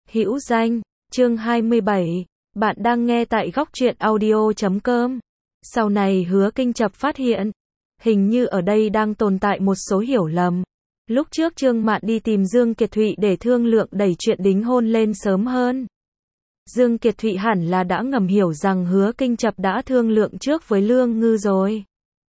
Hữu danh, chương 27, bạn đang nghe tại góc truyện audio.com. Sau này Hứa Kinh Chập phát hiện, hình như ở đây đang tồn tại một số hiểu lầm. Lúc trước Trương Mạn đi tìm Dương Kiệt Thụy để thương lượng đẩy chuyện đính hôn lên sớm hơn. Dương Kiệt Thụy hẳn là đã ngầm hiểu rằng Hứa Kinh Chập đã thương lượng trước với Lương Ngư rồi.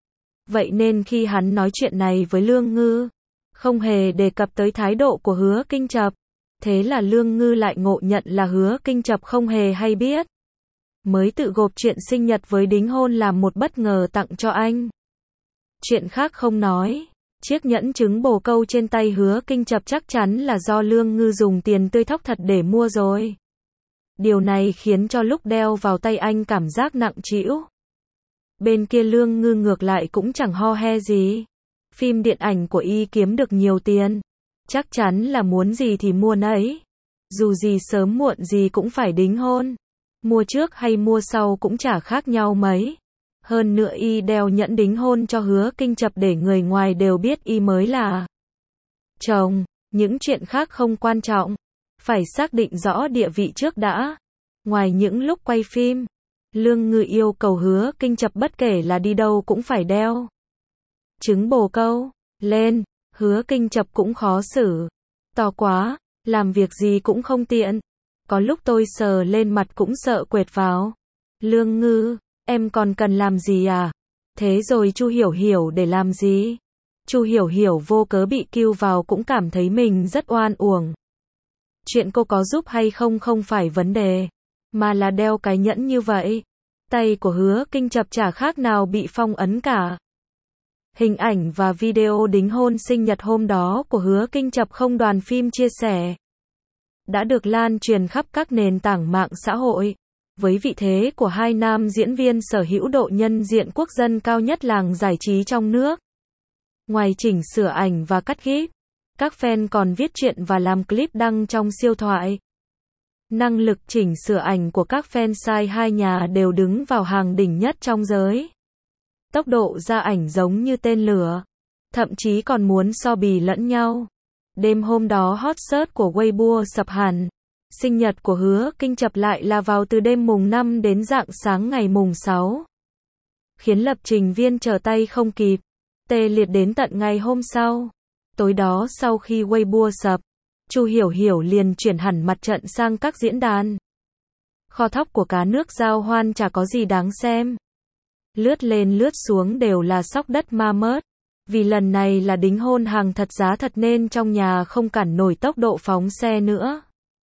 Vậy nên khi hắn nói chuyện này với Lương Ngư, không hề đề cập tới thái độ của Hứa Kinh Chập. Thế là Lương Ngư lại ngộ nhận là Hứa Kinh Chập không hề hay biết. Mới tự gộp chuyện sinh nhật với đính hôn làm một bất ngờ tặng cho anh. Chuyện khác không nói, chiếc nhẫn trứng bồ câu trên tay Hứa Kinh Chập chắc chắn là do Lương Ngư dùng tiền tươi thóc thật để mua rồi. Điều này khiến cho lúc đeo vào tay anh cảm giác nặng trĩu. Bên kia Lương Ngư ngược lại cũng chẳng ho he gì. Phim điện ảnh của y kiếm được nhiều tiền, chắc chắn là muốn gì thì mua nấy. Dù gì sớm muộn gì cũng phải đính hôn. Mua trước hay mua sau cũng chả khác nhau mấy. Hơn nữa y đeo nhẫn đính hôn cho Hứa Kinh Chập để người ngoài đều biết y mới là chồng. Những chuyện khác không quan trọng, phải xác định rõ địa vị trước đã. Ngoài những lúc quay phim, Lương Ngư yêu cầu Hứa Kinh Chập bất kể là đi đâu cũng phải đeo trứng bồ câu lên. Hứa Kinh Chập cũng khó xử. To quá, làm việc gì cũng không tiện. Có lúc tôi sờ lên mặt cũng sợ quệt vào. Lương Ngư, em còn cần làm gì à? Thế rồi Chu Hiểu Hiểu để làm gì? Chu Hiểu Hiểu vô cớ bị kêu vào cũng cảm thấy mình rất oan uổng. Chuyện cô có giúp hay không không phải vấn đề, mà là đeo cái nhẫn như vậy. Tay của Hứa Kinh Chập chả khác nào bị phong ấn cả. Hình ảnh và video đính hôn sinh nhật hôm đó của Hứa Kinh Chập không đoàn phim chia sẻ, đã được lan truyền khắp các nền tảng mạng xã hội. Với vị thế của hai nam diễn viên sở hữu độ nhân diện quốc dân cao nhất làng giải trí trong nước. Ngoài chỉnh sửa ảnh và cắt ghép, các fan còn viết truyện và làm clip đăng trong siêu thoại. Năng lực chỉnh sửa ảnh của các fansite hai nhà đều đứng vào hàng đỉnh nhất trong giới. Tốc độ ra ảnh giống như tên lửa, thậm chí còn muốn so bì lẫn nhau. Đêm hôm đó hot search của Weibo sập hẳn. Sinh nhật của Hứa Kinh Chập lại là vào từ đêm mùng 5 đến rạng sáng ngày mùng 6. Khiến lập trình viên trở tay không kịp, tê liệt đến tận ngày hôm sau. Tối đó sau khi Weibo sập, Chu Hiểu Hiểu liền chuyển hẳn mặt trận sang các diễn đàn. Kho thóc của cá nước giao hoan chả có gì đáng xem. Lướt lên lướt xuống đều là sóc đất ma mớt. Vì lần này là đính hôn hàng thật giá thật nên trong nhà không cản nổi tốc độ phóng xe nữa.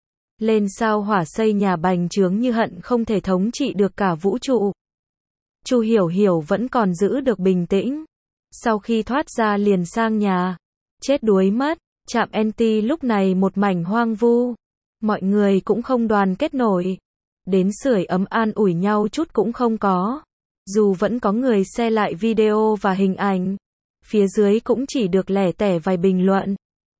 Lên sao hỏa xây nhà bành trướng như hận không thể thống trị được cả vũ trụ. Chu Hiểu Hiểu vẫn còn giữ được bình tĩnh. Sau khi thoát ra liền sang nhà. Chết đuối mất. Trạm NT lúc này một mảnh hoang vu. Mọi người cũng không đoàn kết nổi. Đến sưởi ấm an ủi nhau chút cũng không có. Dù vẫn có người share lại video và hình ảnh, phía dưới cũng chỉ được lẻ tẻ vài bình luận.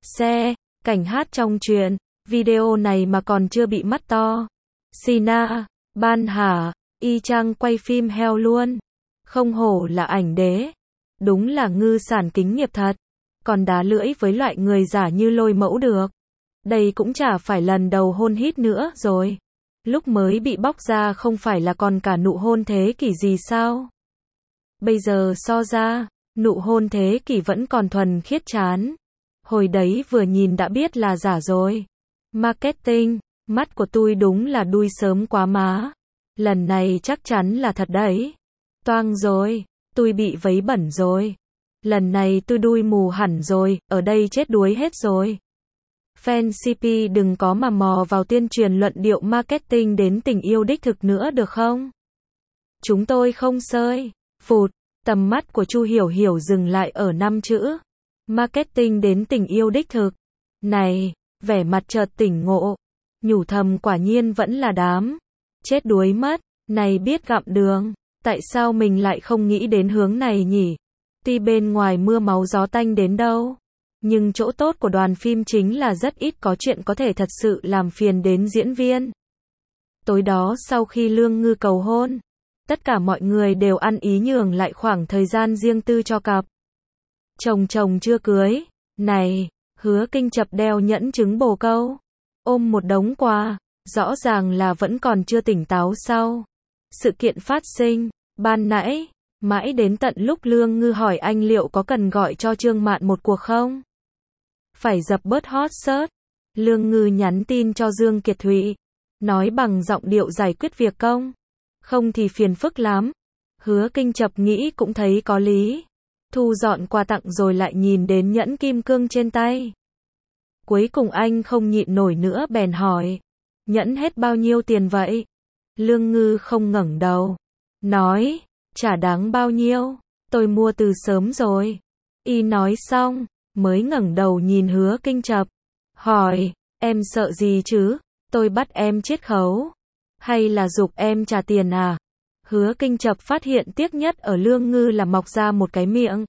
Cảnh hát trong truyện, video này mà còn chưa bị mắt to. Sina, ban hả, y chang quay phim heo luôn. Không hổ là ảnh đế. Đúng là ngư sản kính nghiệp thật. Còn đá lưỡi với loại người giả như Lôi Mẫu được. Đây cũng chả phải lần đầu hôn hít nữa rồi. Lúc mới bị bóc ra không phải là còn cả nụ hôn thế kỷ gì sao? Bây giờ so ra, nụ hôn thế kỷ vẫn còn thuần khiết chán. Hồi đấy vừa nhìn đã biết là giả rồi. Marketing, mắt của tôi đúng là đuôi sớm quá má. Lần này chắc chắn là thật đấy. Toang rồi, tôi bị vấy bẩn rồi. Lần này tôi đuôi mù hẳn rồi, ở đây chết đuối hết rồi. Fan CP đừng có mà mò vào tuyên truyền luận điệu marketing đến tình yêu đích thực nữa được không? Chúng tôi không sơi. Phụt, tầm mắt của Chu Hiểu Hiểu dừng lại ở 5 chữ. Marketing đến tình yêu đích thực. Này, vẻ mặt chợt tỉnh ngộ. Nhủ thầm quả nhiên vẫn là đám. Chết đuối mất, này biết gặm đường. Tại sao mình lại không nghĩ đến hướng này nhỉ? Tuy bên ngoài mưa máu gió tanh đến đâu. Nhưng chỗ tốt của đoàn phim chính là rất ít có chuyện có thể thật sự làm phiền đến diễn viên. Tối đó sau khi Lương Ngư cầu hôn, tất cả mọi người đều ăn ý nhường lại khoảng thời gian riêng tư cho cặp chồng chưa cưới. Này, Hứa Kinh Chập đeo nhẫn trứng bồ câu. ôm một đống quà, rõ ràng là vẫn còn chưa tỉnh táo sau. Sự kiện phát sinh, ban nãy, mãi đến tận lúc Lương Ngư hỏi anh liệu có cần gọi cho Trương Mạn một cuộc không? Phải dập bớt hot search. Lương Ngư nhắn tin cho Dương Kiệt Thụy, nói bằng giọng điệu giải quyết việc công. Không thì phiền phức lắm. Hứa Kinh Chập nghĩ cũng thấy có lý. Thu dọn quà tặng rồi lại nhìn đến nhẫn kim cương trên tay. Cuối cùng anh không nhịn nổi nữa bèn hỏi, nhẫn hết bao nhiêu tiền vậy? Lương Ngư không ngẩng đầu, nói, chả đáng bao nhiêu, tôi mua từ sớm rồi. Y nói xong, mới ngẩng đầu nhìn Hứa Kinh Chập, hỏi, em sợ gì chứ? Tôi bắt em chiết khấu, hay là giục em trả tiền à? Hứa Kinh Chập phát hiện tiếc nhất ở Lương Ngư là mọc ra một cái miệng.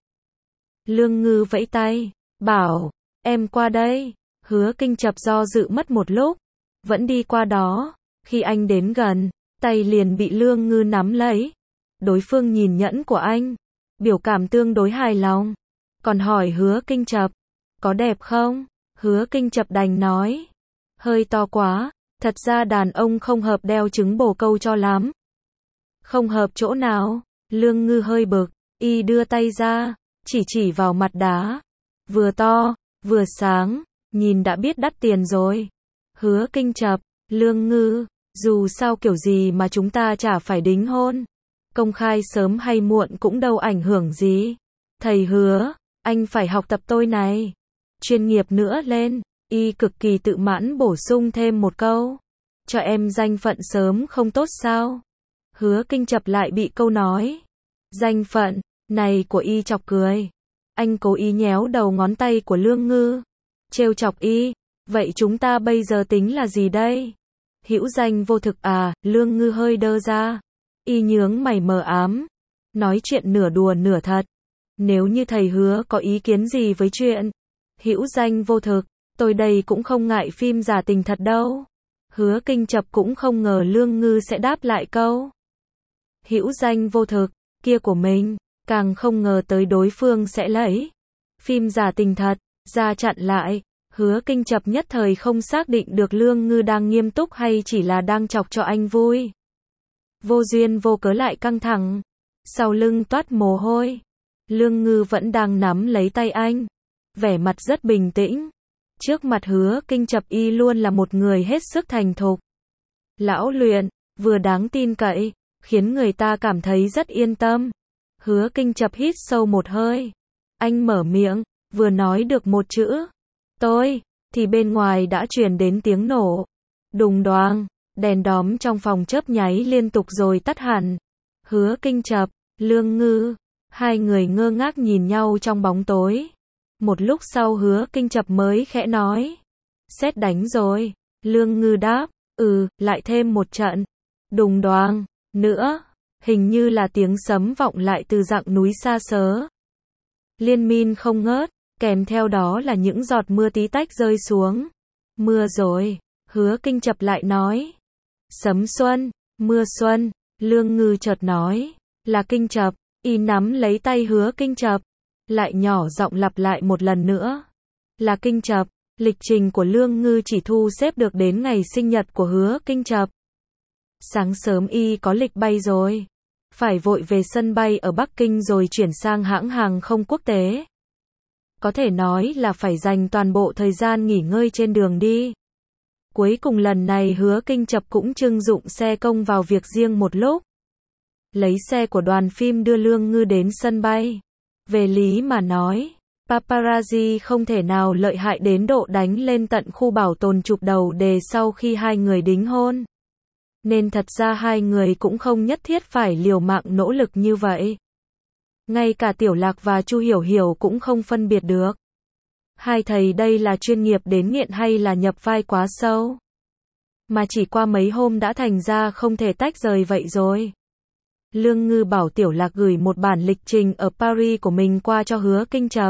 Lương Ngư vẫy tay, bảo, em qua đây. Hứa Kinh Chập do dự mất một lúc, vẫn đi qua đó. Khi anh đến gần, tay liền bị Lương Ngư nắm lấy. Đối phương nhìn nhẫn của anh, biểu cảm tương đối hài lòng, còn hỏi Hứa Kinh Chập, có đẹp không? Hứa Kinh Chập đành nói, hơi to quá, thật ra đàn ông không hợp đeo trứng bồ câu cho lắm. Không hợp chỗ nào? Lương Ngư hơi bực, y đưa tay ra, chỉ vào mặt đá. Vừa to, vừa sáng, nhìn đã biết đắt tiền rồi. Hứa Kinh Chập, Lương Ngư, dù sao kiểu gì mà chúng ta chả phải đính hôn. Công khai sớm hay muộn cũng đâu ảnh hưởng gì. Thầy Hứa, anh phải học tập tôi này. Chuyên nghiệp nữa lên, y cực kỳ tự mãn bổ sung thêm một câu. Cho em danh phận sớm không tốt sao? Hứa Kinh Chập lại bị câu nói danh phận này của y chọc cười. Anh cố ý nhéo đầu ngón tay của Lương Ngư, trêu chọc y, vậy chúng ta bây giờ tính là gì đây? Hữu danh vô thực à? Lương Ngư hơi đơ ra, y nhướng mày mờ ám, nói chuyện nửa đùa nửa thật. Nếu như thầy Hứa có ý kiến gì với chuyện hữu danh vô thực, tôi đây cũng không ngại phim giả tình thật đâu. Hứa Kinh Chập cũng không ngờ Lương Ngư sẽ đáp lại câu hữu danh vô thực kia của mình, càng không ngờ tới đối phương sẽ lấy phim giả tình thật ra chặn lại. Hứa Kinh Chập nhất thời không xác định được Lương Ngư đang nghiêm túc hay chỉ là đang chọc cho anh vui. Vô duyên vô cớ lại căng thẳng, sau lưng toát mồ hôi. Lương Ngư vẫn đang nắm lấy tay anh, vẻ mặt rất bình tĩnh. Trước mặt Hứa Kinh Chập y luôn là một người hết sức thành thục, lão luyện, vừa đáng tin cậy, khiến người ta cảm thấy rất yên tâm. Hứa Kinh Chập hít sâu một hơi. Anh mở miệng, vừa nói được một chữ, tôi, thì bên ngoài đã truyền đến tiếng nổ. Đùng đoàng, đèn đóm trong phòng chớp nháy liên tục rồi tắt hẳn. Hứa Kinh Chập, Lương Ngư, hai người ngơ ngác nhìn nhau trong bóng tối. Một lúc sau Hứa Kinh Chập mới khẽ nói, sét đánh rồi. Lương Ngư đáp, lại thêm một trận. Đùng đoàng, nữa, hình như là tiếng sấm vọng lại từ dặng núi xa xớ. Liên miên không ngớt, kèm theo đó là những giọt mưa tí tách rơi xuống. Mưa rồi, Hứa Kinh Chập lại nói. Sấm xuân, mưa xuân, Lương Ngư chợt nói, là Kinh Chập, y nắm lấy tay Hứa Kinh Chập, lại nhỏ giọng lặp lại một lần nữa. Là Kinh Chập, lịch trình của Lương Ngư chỉ thu xếp được đến ngày sinh nhật của Hứa Kinh Chập. Sáng sớm y có lịch bay rồi, phải vội về sân bay ở Bắc Kinh rồi chuyển sang hãng hàng không quốc tế. Có thể nói là phải dành toàn bộ thời gian nghỉ ngơi trên đường đi. Cuối cùng lần này Hứa Kinh Chập cũng trưng dụng xe công vào việc riêng một lúc. Lấy xe của đoàn phim đưa Lương Ngư đến sân bay. Về lý mà nói, paparazzi không thể nào lợi hại đến độ đánh lên tận khu bảo tồn chụp đầu đề sau khi hai người đính hôn. Nên thật ra hai người cũng không nhất thiết phải liều mạng nỗ lực như vậy. Ngay cả Tiểu Lạc và Chu Hiểu Hiểu cũng không phân biệt được. Hai thầy đây là chuyên nghiệp đến nghiện hay là nhập vai quá sâu. Mà chỉ qua mấy hôm đã thành ra không thể tách rời vậy rồi. Lương Ngư bảo Tiểu Lạc gửi một bản lịch trình ở Paris của mình qua cho Hứa Kinh Chập.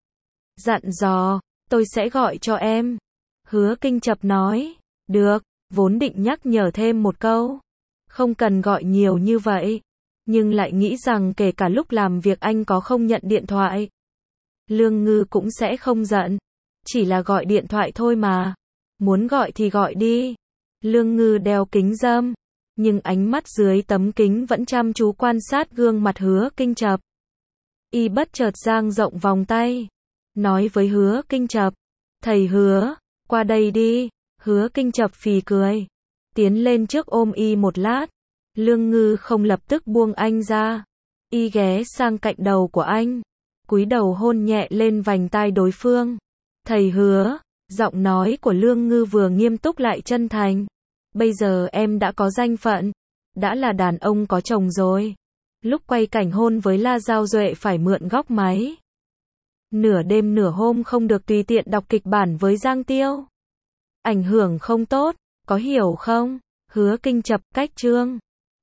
Dặn dò, tôi sẽ gọi cho em. Hứa Kinh Chập nói, được, vốn định nhắc nhở thêm một câu. Không cần gọi nhiều như vậy. Nhưng lại nghĩ rằng kể cả lúc làm việc anh có không nhận điện thoại, Lương Ngư cũng sẽ không giận. Chỉ là gọi điện thoại thôi mà. Muốn gọi thì gọi đi. Lương Ngư đeo kính râm, nhưng ánh mắt dưới tấm kính vẫn chăm chú quan sát gương mặt Hứa Kinh Chập. Y bất chợt dang rộng vòng tay, nói với Hứa Kinh Chập, thầy Hứa, qua đây đi. Hứa Kinh Chập phì cười, tiến lên trước ôm Y một lát. Lương Ngư không lập tức buông anh ra. Y ghé sang cạnh đầu của anh, cúi đầu hôn nhẹ lên vành tai đối phương. Thầy Hứa, giọng nói của Lương Ngư vừa nghiêm túc lại chân thành. Bây giờ em đã có danh phận, đã là đàn ông có chồng rồi. Lúc quay cảnh hôn với La Giao Duệ phải mượn góc máy. Nửa đêm nửa hôm không được tùy tiện đọc kịch bản với Giang Tiêu. Ảnh hưởng không tốt, có hiểu không? Hứa Kinh Chập cách chương